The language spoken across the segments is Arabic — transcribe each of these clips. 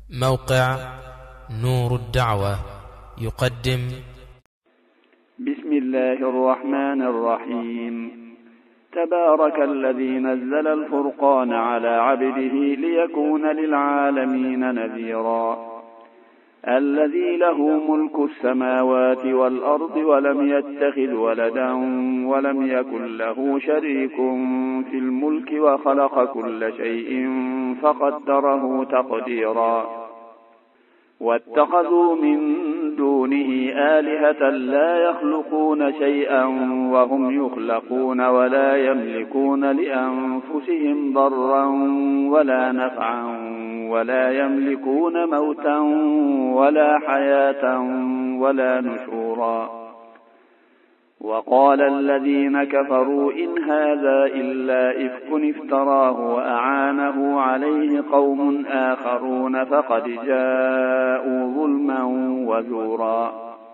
موقع نور الدعوة يقدم بسم الله الرحمن الرحيم. تبارك الذي نزل الفرقان على عبده ليكون للعالمين نذيرا. الذي له ملك السماوات والأرض ولم يتخذ ولدا ولم يكن له شريك في الملك وخلق كل شيء فقدره تقديرا. واتخذوا من دونه آلهة لا يخلقون شيئا وهم يخلقون ولا يملكون لأنفسهم ضرا ولا نفعا ولا يملكون موتا ولا حياة ولا نشورا. وقال الذين كفروا إن هذا إلا إفك افتراه وأعانه عليه قوم آخرون فقد جاءوا ظلما وزورا.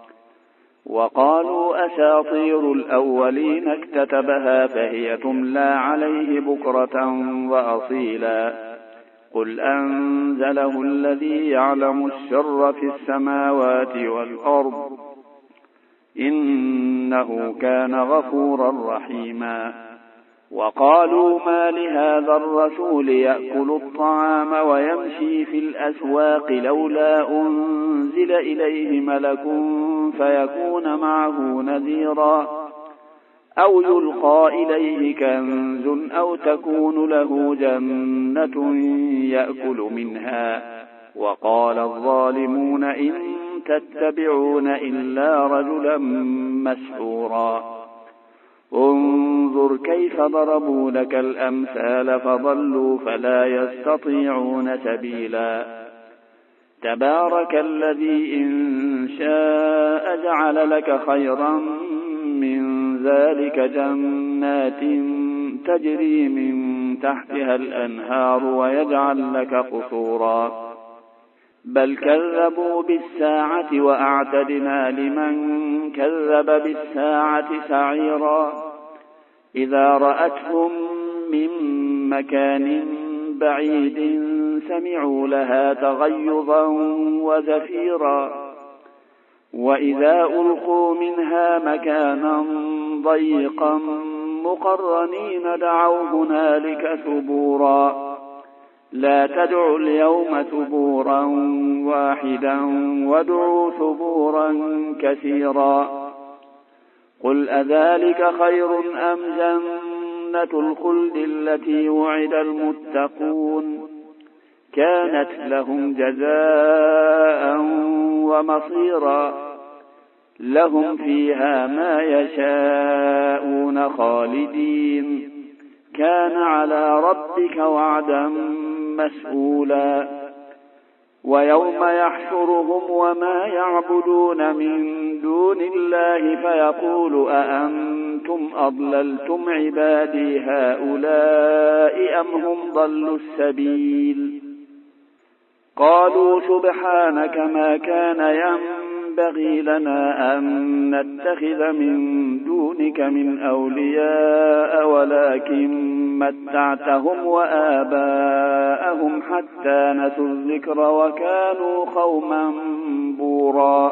وقالوا أساطير الأولين اكتتبها فهي تملى عليه بكرة وأصيلا. قل أنزله الذي يعلم السر في السماوات والأرض إنه كان غفورا رحيما. وقالوا ما لهذا الرسول يأكل الطعام ويمشي في الأسواق لولا أنزل إليه ملك فيكون معه نذيرا أو يلقى إليه كنز أو تكون له جنة يأكل منها. وقال الظالمون إن تتبعون إلا رجلا مسحورا. انظر كيف ضربوا لك الأمثال فضلوا فلا يستطيعون سبيلا. تبارك الذي إن شاء جعل لك خيرا من ذلك جنات تجري من تحتها الأنهار ويجعل لك قصورا. بل كذبوا بالساعة وأعتدنا لمن كذب بالساعة سعيرا. إذا رأتهم من مكان بعيد سمعوا لها تغيظا وزفيرا. وإذا ألقوا منها مكانا ضيقا مقرنين دعوا هنالك ثبورا. لا تدعوا اليوم ثبورا واحدا وادعوا ثبورا كثيرا. قل أذلك خير أم جنة الخلد التي وعد المتقون كانت لهم جزاء ومصيرا. لهم فيها ما يشاءون خالدين كان على ربك وعدا مسئولا. ويوم يحشرهم وما يعبدون من دون الله فيقول أأنتم أضللتم عبادي هؤلاء أم هم ضلوا السبيل. قالوا سبحانك ما كان ينبغي لنا أن نتخذ من دونك من أولياء ولكن متعتهم وآباءهم حتى نسوا الذكر وكانوا قوما بورا.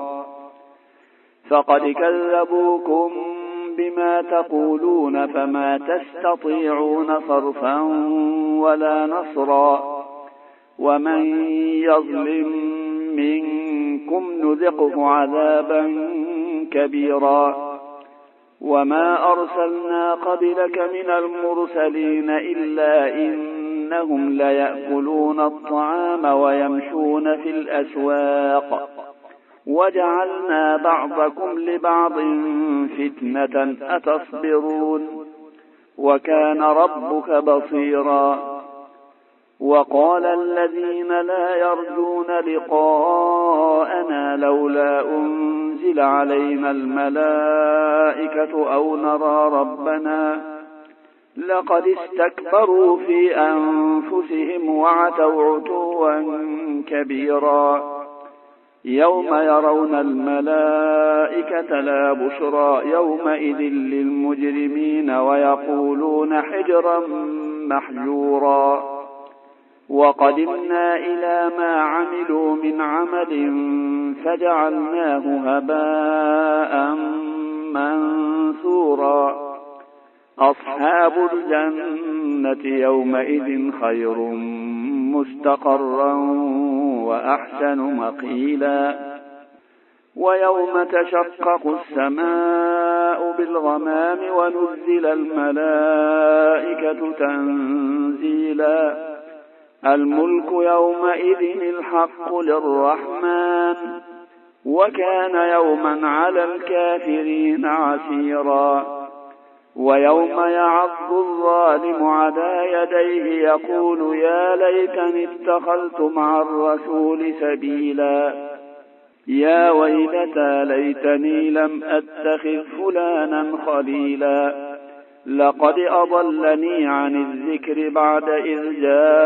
فقد كذبوكم بما تقولون فما تستطيعون صرفا ولا نصرا. ومن يظلم منكم نذقه عذابا كبيرا. وما أرسلنا قبلك من المرسلين إلا إنهم ليأكلون الطعام ويمشون في الأسواق وجعلنا بعضكم لبعض فتنة أتصبرون وكان ربك بصيرا. وقال الذين لا يرجون لقاءنا لولا أنزل علينا الملائكة أو نرى ربنا لقد استكبروا في أنفسهم وعتوا عتوا كبيرا. يوم يرون الملائكة لا بشرى يومئذ للمجرمين ويقولون حجرا محجورا. وقدمنا إلى ما عملوا من عمل فجعلناه هباء منثورا أصحاب الجنة يومئذ خير مستقرا وأحسن مقيلا ويوم تشقق السماء بالغمام ونزل الملائكة تنزيلا الملك يومئذ الحق للرحمن وكان يوما على الكافرين عسيرا ويوم يعض الظالم على يديه يقول يا ليتني اتخذت مع الرسول سبيلا يا ويلتى ليتني لم أتخذ فلانا خليلا لقد أضلني عن الذكر بعد إذ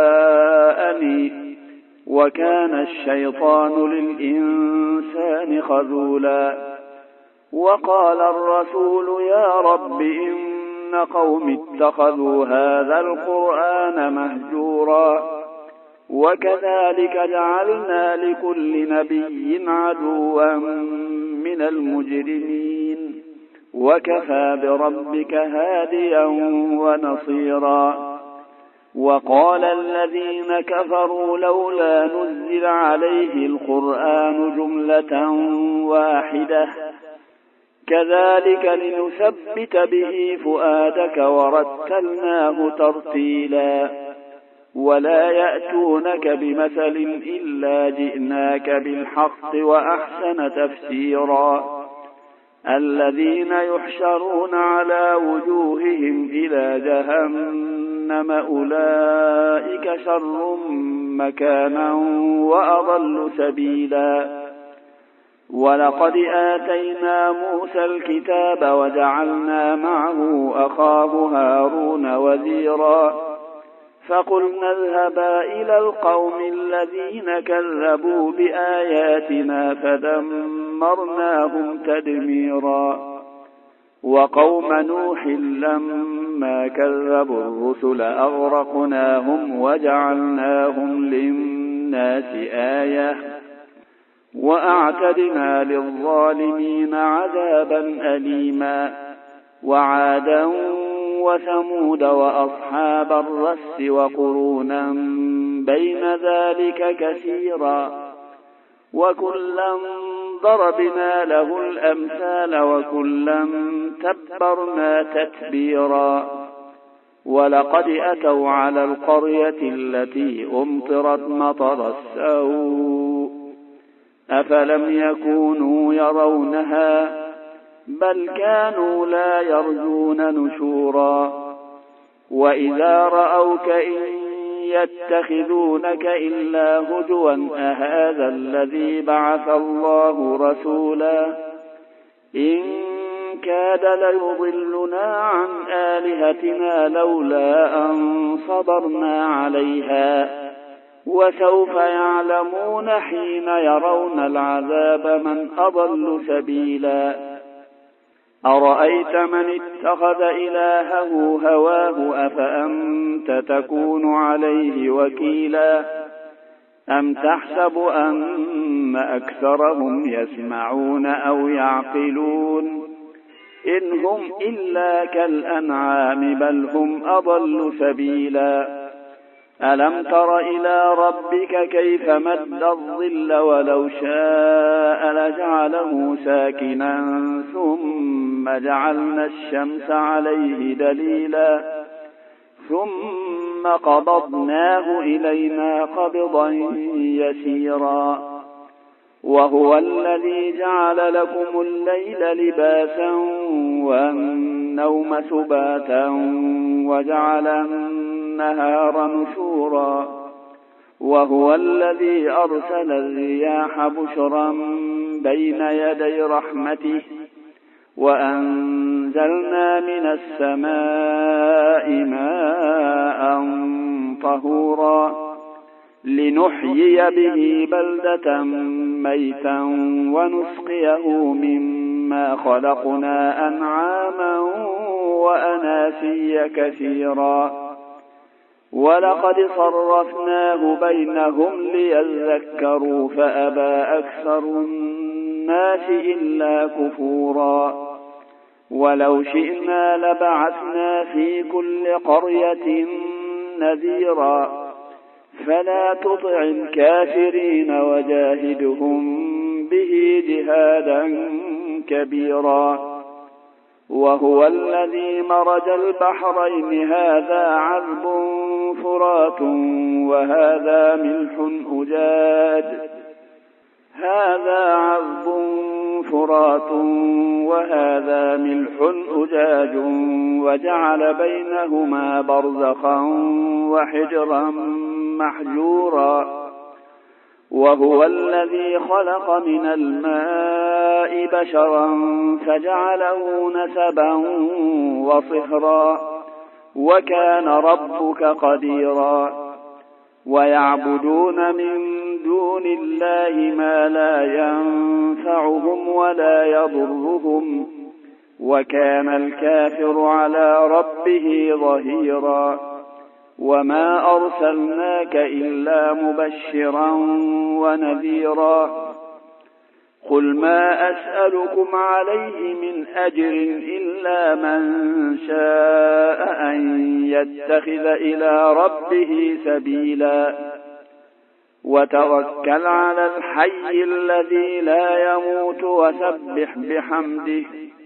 جاءني وكان الشيطان للإنسان خذولا وقال الرسول يا رب إن قوم اتخذوا هذا القرآن مهجورا وكذلك جعلنا لكل نبي عدوا من المجرمين وكفى بربك هاديا ونصيرا وقال الذين كفروا لولا نزل عليه القرآن جملة واحدة كذلك لنثبت به فؤادك ورتلناه ترتيلا ولا يأتونك بمثل إلا جئناك بالحق وأحسن تفسيرا الذين يحشرون على وجوههم إلى جهنم أولئك شر مكانا وأضل سبيلا ولقد آتينا موسى الكتاب وجعلنا معه أخاه هارون وزيرا فقلنا اذهبا إلى القوم الذين كذبوا بآياتنا فدمرناهم تدميرا وقوم نوح لما كذبوا الرسل أغرقناهم وجعلناهم للناس آية وأعتدنا للظالمين عذابا أليما وعادا وثمود وأصحاب الرس وقرونا بين ذلك كثيرا وكلا ضربنا له الأمثال وكلا تبرنا تتبيرا ولقد أتوا على القرية التي أمطرت مطر السوء أفلم يكونوا يرونها بل كانوا لا يرجون نشورا وإذا رأوك إن يتخذونك إلا هزوا أهذا الذي بعث الله رسولا إن كاد ليضلنا عن آلهتنا لولا أن صبرنا عليها وسوف يعلمون حين يرون العذاب من أضل سبيلا أرأيت من اتخذ إلهه هواه أفأنت تكون عليه وكيلا أم تحسب أن أكثرهم يسمعون أو يعقلون إن هم إلا كالأنعام بل هم أضل سبيلا ألم تر إلى ربك كيف مد الظل ولو شاء لجعله ساكنا ثم جعلنا الشمس عليه دليلا ثم قبضناه إلينا قبضا يسيرا وهو الذي جعل لكم الليل لباسا والنوم سباتا وجعل النهار نشورا وهو الذي أرسل الرياح بشرا بين يدي رحمته وأنزلنا من السماء ماء طهورا لنحيي به بلدة ميتا ونسقيه مما خلقنا أنعاما وأناسيا كثيرا ولقد صرفناه بينهم ليذكروا فأبى أكثر الناس إلا كفورا ولو شئنا لبعثنا في كل قرية نذيرا فلا تطع الكافرين وجاهدهم به جهادا كبيرا وهو الذي مرج البحرين هذا عذب فرات وهذا ملح أجاج وجعل بينهما برزخا وحجرا محجورا وهو الذي خلق من الماء بشرا فجعله نسبا وصهرا وكان ربك قديرا ويعبدون من دون الله ما لا ينفعهم ولا يضرهم وكان الكافر على ربه ظهيرا وما أرسلناك إلا مبشرا ونذيرا قل ما أسألكم عليه من أجر إلا من شاء أن يتخذ إلى ربه سبيلا وتوكل على الحي الذي لا يموت وسبح بحمده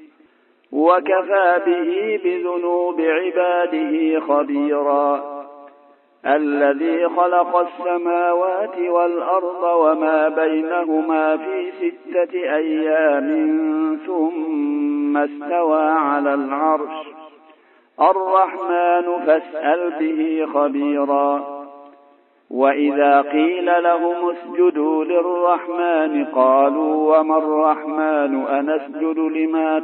وكفى به بذنوب عباده خبيرا الذي خلق السماوات والأرض وما بينهما في 6 أيام ثم استوى على العرش الرحمن فاسأل به خبيرا وإذا قيل لهم اسجدوا للرحمن قالوا وما الرحمن أنسجد لما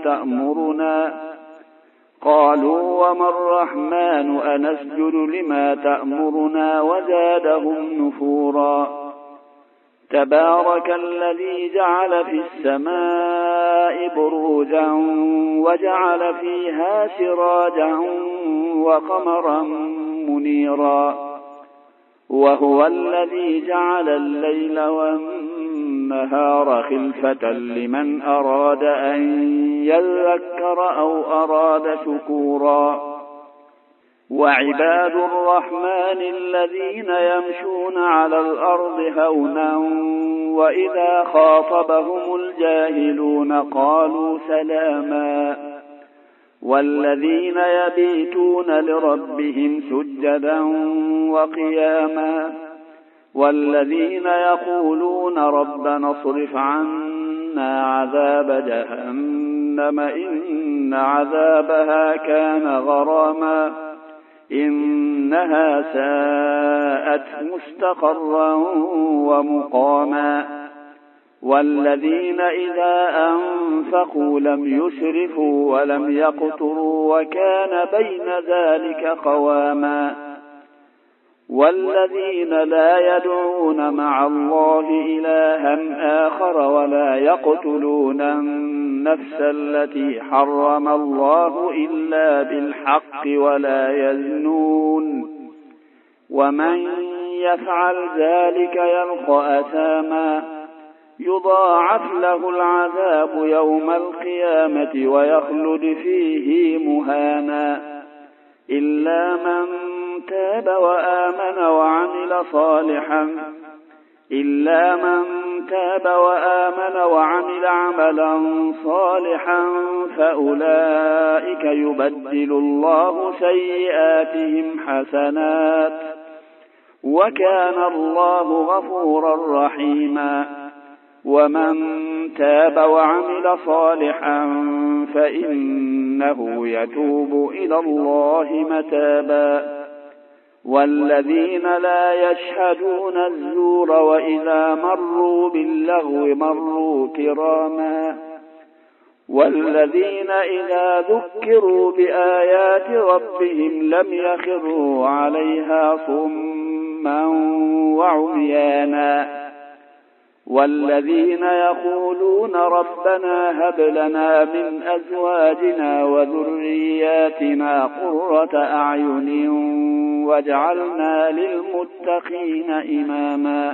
تأمرنا وزادهم نفورا تبارك الذي جعل في السماء بروجا وجعل فيها سراجا وقمرا منيرا وهو الذي جعل الليل والنهار خلفة لمن أراد أن يذكر أو أراد شكورا وعباد الرحمن الذين يمشون على الأرض هونا وإذا خاطبهم الجاهلون قالوا سلاما والذين يبيتون لربهم سجدا وقياما والذين يقولون ربنا اصرف عنا عذاب جهنم إن عذابها كان غراما إنها ساءت مستقرا ومقاما والذين إذا أنفقوا لم يسرفوا ولم يقتروا وكان بين ذلك قواما والذين لا يدعون مع الله إلها آخر ولا يقتلون النفس التي حرم الله إلا بالحق ولا يزنون ومن يفعل ذلك يلقى أثاما يضاعف له العذاب يوم القيامة ويخلد فيه مهانا إلا من تاب وآمن وعمل عملا صالحا فأولئك يبدل الله سيئاتهم حسنات وكان الله غفورا رحيما ومن تاب وعمل صالحا فإنه يتوب إلى الله متابا والذين لا يشهدون الزور وإذا مروا باللغو مروا كراما والذين إذا ذكروا بآيات ربهم لم يخروا عليها صما وعميانا والذين يقولون ربنا هب لنا من أزواجنا وذرياتنا قرة أعين واجعلنا للمتقين إماما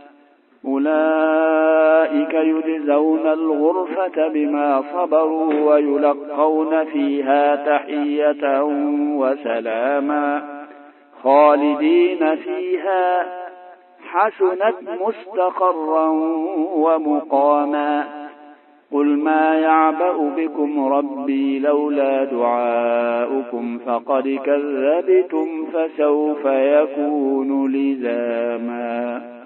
أولئك يجزون الغرفة بما صبروا ويلقون فيها تحية وسلاما خالدين فيها حسنت مستقرا ومقاما قل ما يعبأ بكم ربي لولا دعاؤكم فقد كذبتم فسوف يكون لزاما.